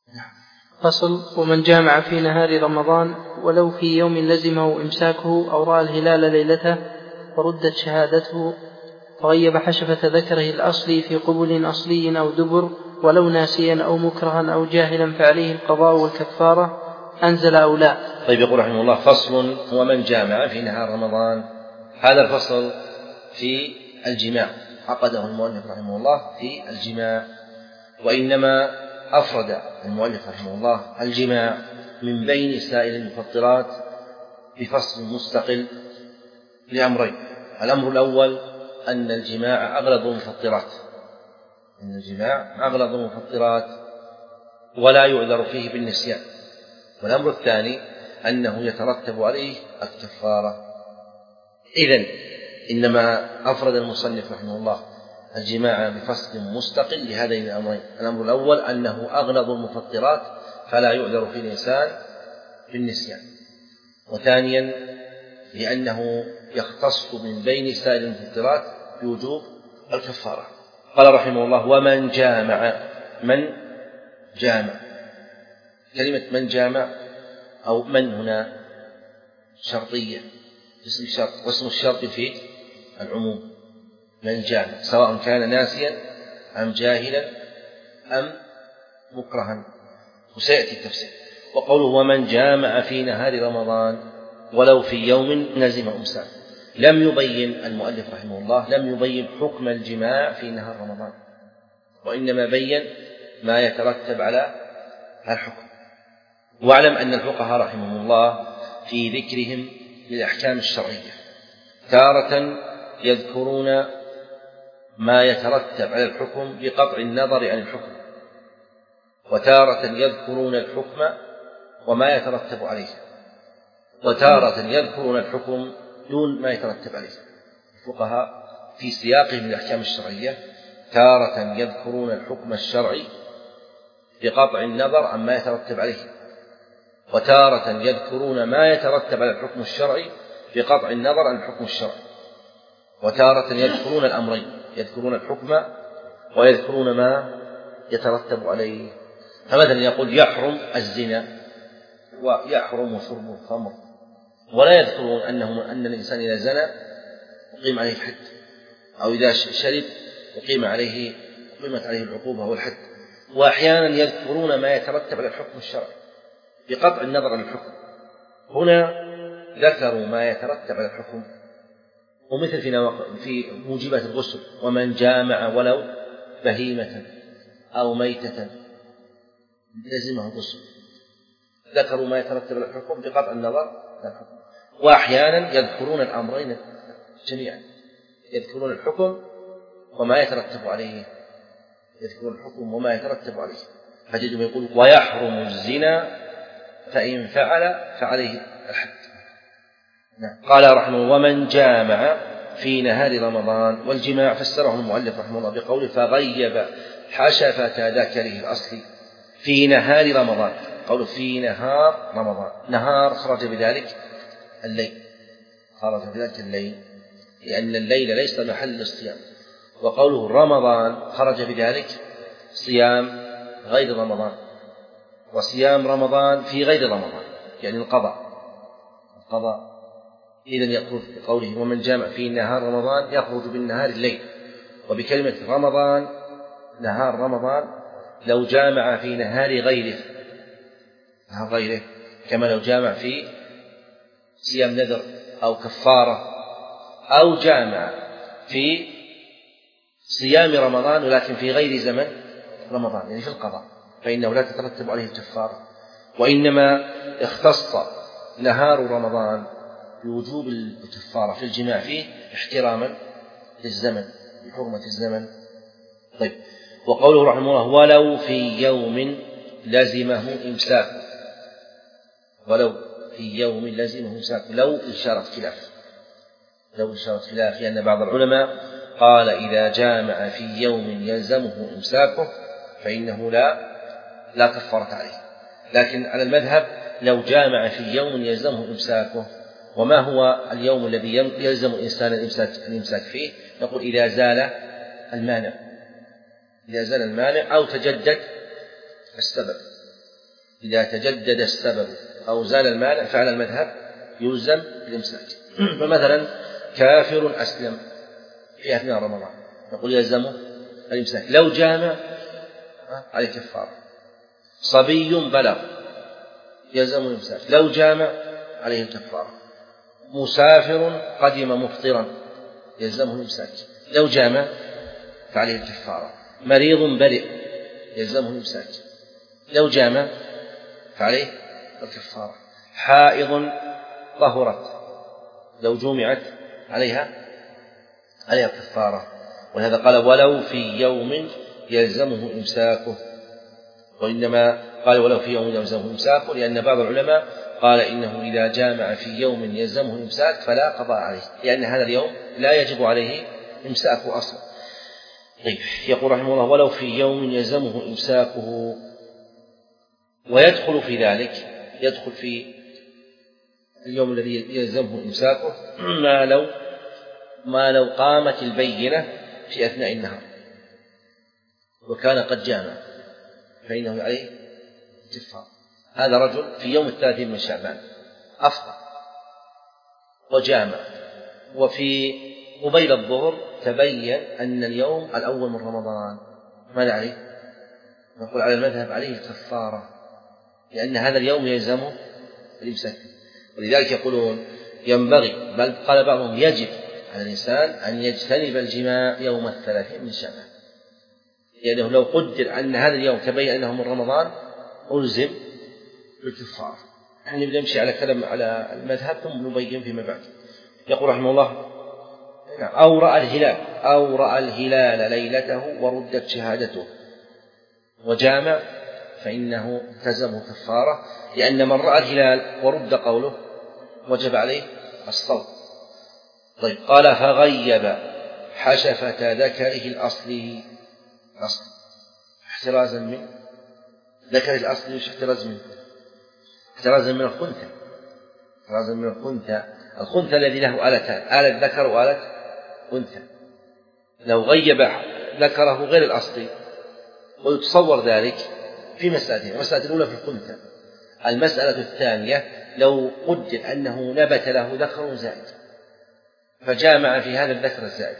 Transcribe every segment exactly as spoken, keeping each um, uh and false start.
فصل. ومن جامع في نهار رمضان ولو في يوم لزمه إمساكه أو رأى الهلال ليلته وردت شهادته فغيب حشفة ذكره الأصلي في قبل أصلي أو دبر ولو ناسيا أو مكرها أو جاهلا فعليه القضاء والكفارة أنزل أو لا. طيب، يقول رحمه الله: فصل. ومن جامع في نهار رمضان. هذا الفصل في الجماع، عقده المؤلف رحمه الله في الجماع، وإنما أفرد المؤلف رحمه الله الجماع من بين سائر المفطرات بفصل مستقل لأمرين. الأمر الأول أن الجماع أغلظ المفطرات أن الجماع أغلظ المفطرات ولا يعذر فيه بالنسيان. والأمر الثاني أنه يترتب عليه الكفارة. إذن إنما أفرد المصنف رحمه الله الجماع بفصل مستقل لهذين الأمرين. الأمر الأول أنه أغلظ المفطرات فلا يعذر فيه الإنسان بالنسيان، وثانيا لأنه يختص من بين سائر المفطرات بوجوب الكفارة. قال رحمه الله: ومن جامع. من جامع، كلمة من جامع أو من هنا شرطية، اسم الشرط، واسم الشرط في العموم. من جامع سواء كان ناسيا أم جاهلا أم مكرها، وسيأتي التفسير. وقوله: ومن جامع في نهار رمضان ولو في يوم لزم إمساك. لم يبين المؤلف رحمه الله لم يبين حكم الجماع في نهار رمضان، وإنما بين ما يترتب على الحكم. واعلم أن الفقهاء رحمهم الله في ذكرهم للأحكام الشرعية تارة يذكرون ما يترتب على الحكم بقطع النظر عن الحكم، وتارة يذكرون الحكم وما يترتب عليه، وتارة يذكرون الحكم دون ما يترتب عليه. الفقهاء في سياقهم للأحكام الشرعية تارة يذكرون الحكم الشرعي بقطع النظر عما يترتب عليه، وتارة يذكرون ما يترتب على الحكم الشرعي بقطع النظر عن الحكم الشرعي، وتارة يذكرون الأمرين، يذكرون الحكم ويذكرون ما يترتب عليه. فمثلا يقول: يحرم الزنا ويحرم شرب الخمر، ولا يذكرون أنه أن الإنسان إذا زنى يقيم عليه الحد، أو إذا شرب يقيم عليه قيمت عليه العقوبة والحد. وأحيانا يذكرون ما يترتب على الحكم الشرعي بقطع النظر عن الحكم. هنا ذكروا ما يترتب على الحكم، ومثل في موجبات الغسل: ومن جامع ولو بهيمة أو ميتة لزمه الغسل. ذكروا ما يترتب على الحكم بقطع النظر عن الحكم. وأحيانا يذكرون الأمرين جميعا، يذكرون الحكم وما يترتب عليه، يذكرون الحكم وما يترتب عليه. فتجدهم يقول: ويحرم الزنا فإن فعل فعليه الحد. قال رحمه الله: ومن جامع في نهار رمضان. والجماع فسره المؤلف رحمه الله بقوله: فغيب حشفة ذكره الأصلي في نهار رمضان. قوله في نهار رمضان، نهار خرج بذلك الليل، خرج بذلك الليل لأن الليل ليس محل الصيام. وقوله رمضان خرج بذلك صيام غير رمضان، وصيام رمضان في غير رمضان يعني القضاء القضاء إذن يقول بقوله: ومن جامع في نهار رمضان يخرج بالنهار الليل. وبكلمة رمضان نهار رمضان لو جامع في نهار غيره نهار غيره كما لو جامع في صيام نذر أو كفارة، أو جامع في صيام رمضان ولكن في غير زمن رمضان يعني في القضاء، فإنه لا تترتب عليه الكفارة. وإنما اختص نهار رمضان بوجوب الكفارة في الجماع فيه احتراما للزمن، بحرمة الزمن. طيب، وقوله رحمه الله: ولو في يوم لزمه إمساك. ولو في يوم لزمه إمساك، لو إشارة خلاف لو إشارة خلاف لأن بعض العلماء قال: إذا جامع في يوم يلزمه إمساكه فإنه لا لا كفارة عليه. لكن على المذهب لو جامع في يوم يلزمه إمساكه. وما هو اليوم الذي يلزم الإنسان الإمساك فيه؟ نقول: إذا زال المانع إذا زال المانع أو تجدد السبب إذا تجدد السبب أو زال المانع فعلى المذهب يلزم بالإمساك. فمثلا كافر أسلم في أثناء رمضان نقول يلزمه الإمساك لو جامع عليه كفارة. صبي بلغ يلزمه الإمساك لو جامع عليه الكفارة. مسافر قدم مفطرا يلزمه الإمساك لو جامع فعليه الكفارة. مريض برئ يلزمه الإمساك لو جامع فعليه الكفارة. حائض طهرت لو جمعت عليها عليها الكفارة. ولهذا قال ولو في يوم يلزمه إمساكه. وإنما قال ولو في يوم يلزمه إمساكه لأن بعض العلماء قال إنه إذا جامع في يوم يلزمه الإمساك فلا قضاء عليه لأن هذا اليوم لا يجب عليه إمساكه أصلا. طيب يقول رحمه الله ولو في يوم يلزمه إمساكه. ويدخل في ذلك يدخل في اليوم الذي يلزمه إمساكه ما لو ما لو قامت البينة في أثناء النهار وكان قد جامع فإنه عليه كفارة. هذا رجل في يوم الثلاثين من شعبان أفطر وجامع وفي قبيل الظهر تبين أن اليوم الأول من رمضان ماذا عليه؟ نقول على المذهب عليه الكفارة لأن هذا اليوم يلزمه الإمساك. ولذلك يقولون ينبغي بل قال بعضهم يجب على الإنسان أن يجتنب الجماع يوم الثلاثين من شعبان لأنه لو قدر أن هذا اليوم تبين أنه من رمضان ألزم بالكفارة. نحن نبدأ نمشي على كلام على المذهب ثم نبين فيما بعد. يقول رحمه الله أو رأى الهلال أو رأى الهلال ليلته وردت شهادته وجامع فإنه التزمه كفارة لأن من رأى الهلال ورد قوله وجب عليه الصوم. طيب قال فغيب حشفة ذكره الأصلي أصل احترازا من ذكر الأصلي وش احتراز منه؟ احترازا من الخنثى احترازا من الخنثى الخنثى الذي له آلتان آلة ذكر وآلة أنثى. لو غيب ذكره غير الأصلي ويتصور ذلك في مسألتين. المسألة الأولى في الخنثى. المسألة الثانية لو قدر أنه نبت له ذكر زائد فجامع في هذا الذكر الزائد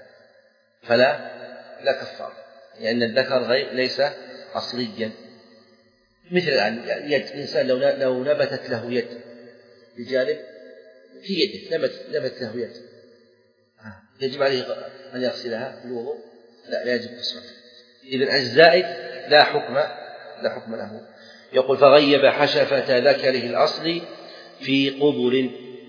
فلا لا كفار لأن الذكر غير ليس أصليا. مثل الآن يد الإنسان لو لو نبتت له يد بجانب في يده نبت نبت له يد يجب عليه أن يغسلها في الوضوء؟ لا لا يجب غسلها. إذن الزائد لا حكم لا حكم له. يقول فغيب حشفة ذكره الأصلي في قبل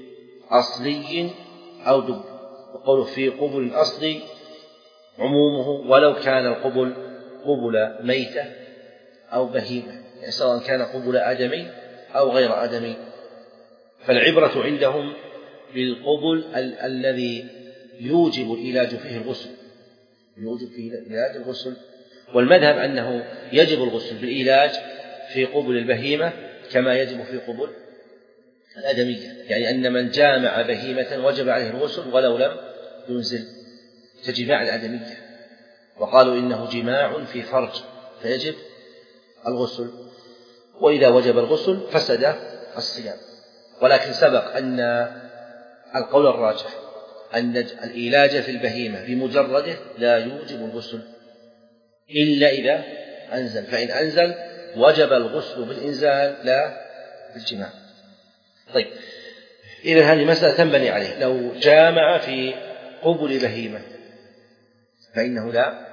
أصلي أو دبر. وقوله في قبل أصلي عمومه ولو كان القبل قبل ميتة أو بهيمة يعني سواء كان قبل آدمي أو غير آدمي. فالعبرة عندهم بالقبل ال- الذي يوجب العلاج فيه الغسل يوجب فيه العلاج الغسل. والمذهب أنه يجب الغسل بالعلاج في قبل البهيمة كما يجب في قبل الآدمية يعني أن من جامع بهيمة وجب عليه الغسل ولو لم ينزل كجماع الآدمية. وقالوا إنه جماع في فرج فيجب الغسل وإذا وجب الغسل فسد الصيام. ولكن سبق أن القول الراجح أن العلاج في البهيمة بمجرده لا يوجب الغسل إلا إذا أنزل فإن أنزل وجب الغسل بالإنزال لا بالجماع. طيب إذن هذه مسألة تنبني عليه. لو جامع في قبل بهيمة فإنه لا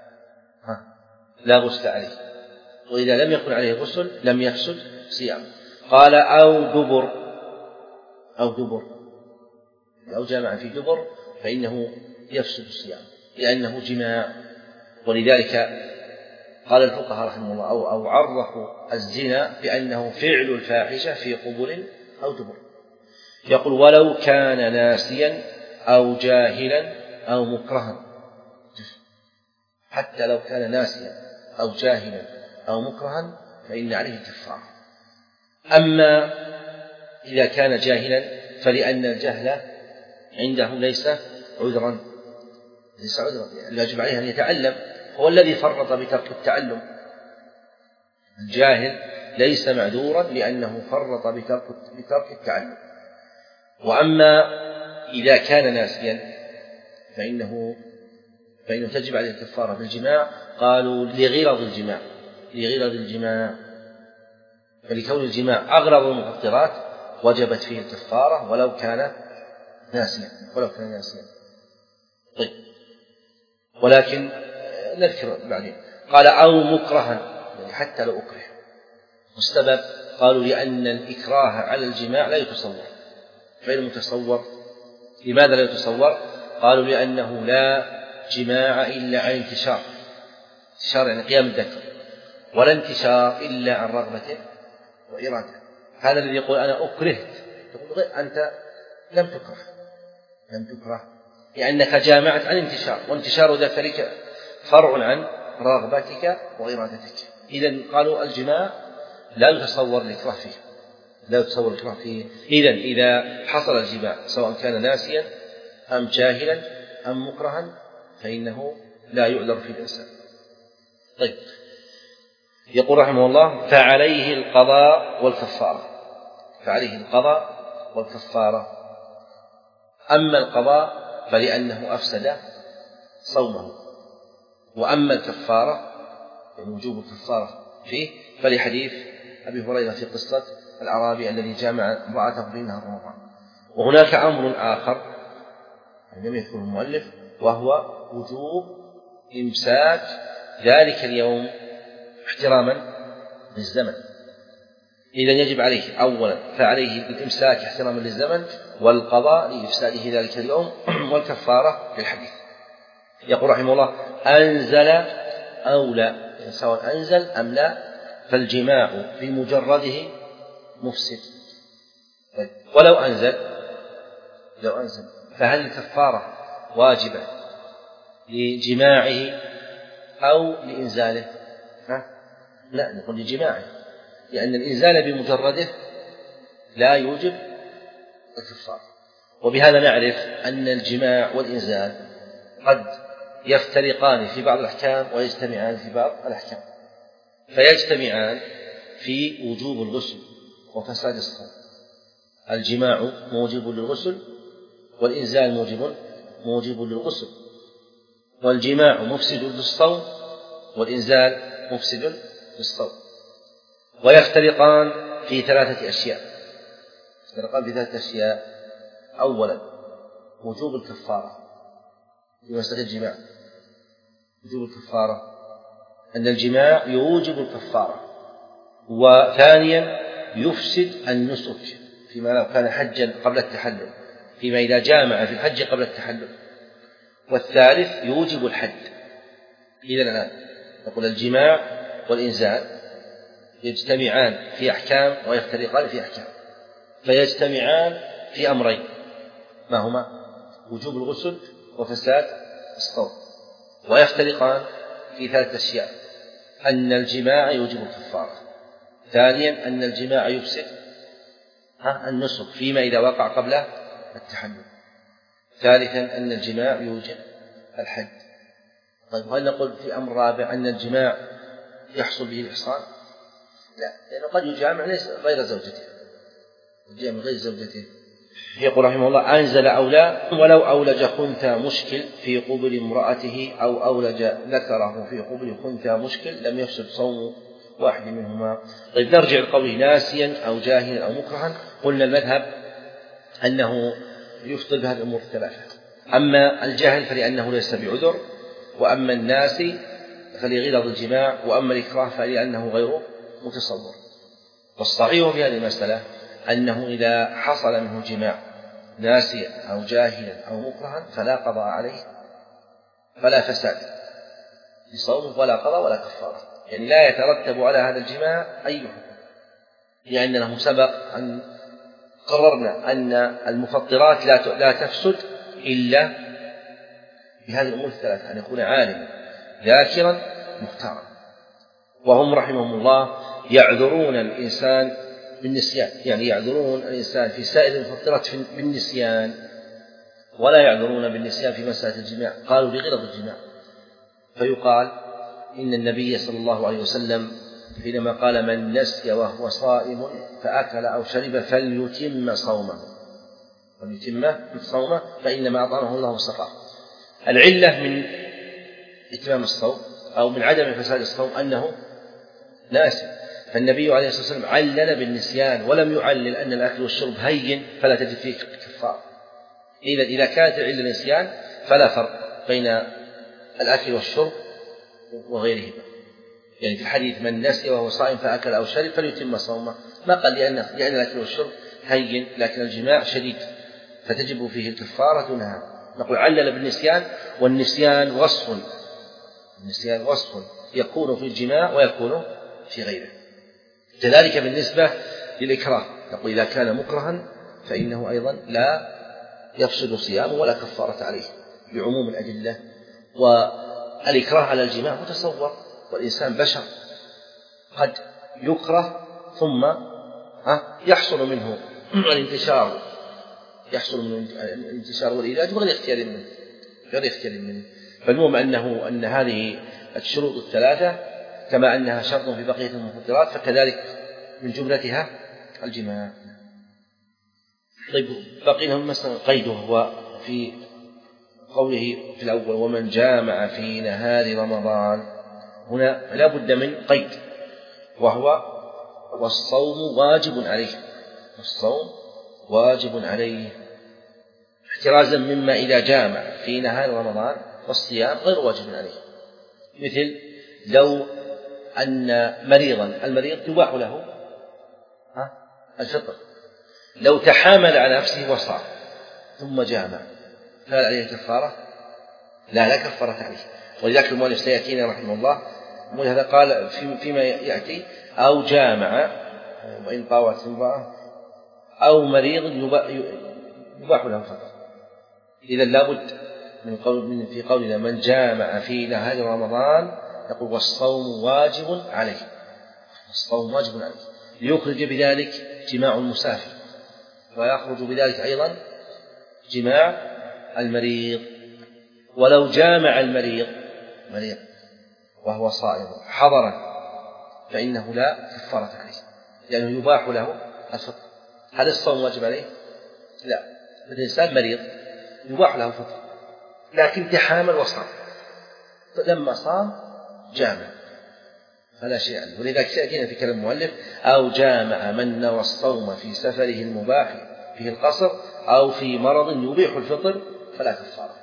لا غسل عليه وإذا لم يكن عليه غسل لم يفسد صيام. قال أو دبر أو دبر أو جامع في دبر فإنه يفسد الصيام لأنه جماع. ولذلك قال الفقهاء رحمه الله أو, أو عرفوا الزنا بأنه فعل الفاحشة في قبل أو دبر. يقول ولو كان ناسيا أو جاهلا أو مكرها حتى لو كان ناسيا أو جاهلا أو مكرها فإن عليه كفارة. أما إذا كان جاهلا فلأن الجهل عنده ليس عذرا ليس عذرا يعني يجب عليه أن يتعلم. هو الذي فرط بترك التعلم. الجاهل ليس معذورا لأنه فرط بترك, بترك التعلم. وأما إذا كان ناسيا فإنه, فإنه تجب عليه الكفارة بالجماع. قالوا لغرض الجماع لغرض الجماع فلكون الجماع أغرض المفطرات وجبت فيه الكفارة ولو كان ناسيا ولو كان ناسيا. طيب، ولكن نذكر بعدين. قال أو مكرها، يعني حتى لو أكره. والسبب قالوا لأن الإكراه على الجماع لا يتصور، غير متصور. لماذا لا يتصور؟ قالوا لأنه لا جماع إلا عن انتشار، انتشار يعني قيام الذكر، ولا انتشار إلا عن رغبة وإرادة. هذا الذي يقول أنا أكرهت، تقول أنت لم تكره لم تكره لأنك جامعت عن انتشار، وانتشار ذكرك فرع عن رغبتك وإرادتك. إذن قالوا الجماع لا يتصور الإكراه فيه لا يتصور الإكراه فيه إذن إذا حصل الجماع سواء كان ناسيا أم جاهلا أم مكرها فإنه لا يعذر في الإنسان. طيب، يقول رحمه الله فعليه القضاء والكفارة فعليه القضاء والكفارة. أما القضاء فلأنه أفسد صومه، وأما الكفارة يعني وجوب الكفارة فيه فلحديث أبي هريرة في قصة الأعرابي الذي جامع امرأته في نهار رمضان. وهناك أمر آخر لم يذكره المؤلف وهو وجوب إمساك ذلك اليوم احتراما للزمن. إذا يجب عليه أولا فعليه الإمساك احتراما للزمن، والقضاء لإفساده ذلك اليوم، والكفارة للحديث. يقول رحمه الله أنزل أو لا، سواء أنزل أم لا فالجماع بمجرده مفسد. ولو أنزل لو أنزل فهل الكفارة واجبة لجماعه أو لإنزاله؟ ها؟ لا، نقول لجماعه، لأن الإنزال بمجرده لا يوجب الكفارة. وبهذا نعرف أن الجماع والإنزال قد يفترقان في بعض الأحكام ويجتمعان في بعض الأحكام. فيجتمعان في وجوب الغسل وفساد الصوم. الجماع موجب للغسل، والإنزال موجب موجب للغسل، والجماع مفسد للصوم، والإنزال مفسد للصوم. ويفترقان في ثلاثة أشياء يفترقان في ثلاثة أشياء أولا وجوب الكفارة في مسألة الجماع. وجوب الكفارة أن الجماع يوجب الكفارة. وثانيا يفسد النسك فيما لو كان حجا قبل التحلل، فيما إذا جامع في الحج قبل التحلل. والثالث يوجب الحد. إذن الآن نقول الجماع والإنزال يجتمعان في أحكام ويفترقان في أحكام. فيجتمعان في أمرين، ما هما؟ وجوب الغسل وفساد الصوم. ويفترقان في ثلاثة أشياء: أن الجماع يوجب الكفارة، ثانيا أن الجماع يفسد النسك فيما إذا وقع قبل التحلل، ثالثا أن الجماع يوجب الحد. طيب، هل نقول في أمر رابع أن الجماع يحصل به الإحصان؟ لا، لأنه قد يجامع ليس غير زوجته، يجامع غير زوجته. يقول رحمه الله أنزل أو لا، ولو أولج خنثى مشكل في قبل امرأته أو أولج ذكره في قبل خنثى مشكل لم يفسد صوم واحد منهما. طيب، نرجع لقوله ناسيا أو جاهلا أو مكرها. قلنا المذهب أنه يفطر بهذه الأمور الثلاثة. أما الجاهل فلأنه ليس بعذر، وأما الناسي فلغرض الجماع، وأما الإكراه فلأنه غير متصور. والصحيح في هذه المسألة أنه إذا حصل منه جماع ناسيا أو جاهلا أو مكرها فلا قضاء عليه، فلا فساد لصومه ولا قضاء ولا كفارة، يعني لا يترتب على هذا الجماع أي حكم، لأنه سبق أن قررنا أن المفطرات لا تفسد إلا بهذه الأمور الثلاثة: أن يكون عالما ذاكرا مختارا. وهم رحمهم الله يعذرون الإنسان بالنسيان، يعني يعذرون الإنسان في سائر المفطرات بالنسيان، ولا يعذرون بالنسيان في مسألة الجماع. قالوا بغرض الجماع، فيقال إن النبي صلى الله عليه وسلم حينما قال من نسي وهو صائم فأكل أو شرب فليتم صومه فليتم صومه فإنما أطعمه الله وسقاه. العلة من إتمام الصوم أو من عدم فساد الصوم أنه ناسي، فالنبي عليه الصلاة والسلام علل بالنسيان ولم يعلل أن الأكل والشرب هين فلا تجد فيه كفارة. إذا إذا كانت العلة النسيان فلا فرق بين الأكل والشرب وغيرهما. يعني في الحديث من نسي وهو صائم فأكل أو شرب فليتم صومه، ما قال لأن لأن الأكل والشرب هين لكن الجماع شديد فتجب فيه الكفارة دونها. نقول علل بالنسيان، والنسيان وصف النسيان وصف يكون في الجماع ويكون في غيره. كذلك بالنسبة للإكراه، نقول إذا كان مكرها فإنه أيضا لا يفسد صيامه ولا كفارة عليه بعموم الأدلة. والإكراه على الجماع متصور، والإنسان بشر قد يكره ثم يحصل منه الانتشار يحصل من الانتشار والعلاج غير اختيار منه غير اختيار منه فالمهم أنه أن هذه الشروط الثلاثة كما أنها شرط في بقية المفطرات فكذلك من جملتها الجماع. طيب بقي لهم مثلا قيده هو في قوله في الأول ومن جامع في نهار رمضان، هنا لا بد من قيد وهو والصوم واجب عليه الصوم واجب عليه احترازا مما إذا جامع في نهار رمضان والصيام غير واجب عليه. مثل لو أن مريضا المريض يباح له الفطر، لو تحامل على نفسه وصام ثم جامع فهل عليه كفارة؟ لا لا كفارة عليه. ولذلك المؤلف سيأتينا رحمه الله ولهذا قال فيما يأتي أو جامع وإن طاوت امرأة أو مريض يباح له الفطر. إذا لابد من قول من في قولنا من جامع في نهار رمضان يقول والصوم واجب عليه الصوم واجب عليه ليخرج بذلك جماع المسافر ويخرج بذلك أيضا جماع المريض. ولو جامع المريض مريض وهو صائم حضرا فإنه لا كفارة عليه لأنه يباح له الفطر. هل الصوم واجب عليه؟ لا، الإنسان مريض يباح له الفطر لكن تحامل وصام لما صام جامع فلا شيء عليه. ولذلك سيأتينا في كلام المؤلف أو جامع من نوى الصوم في سفره المباح فيه القصر أو في مرض يبيح الفطر فلا كفارة.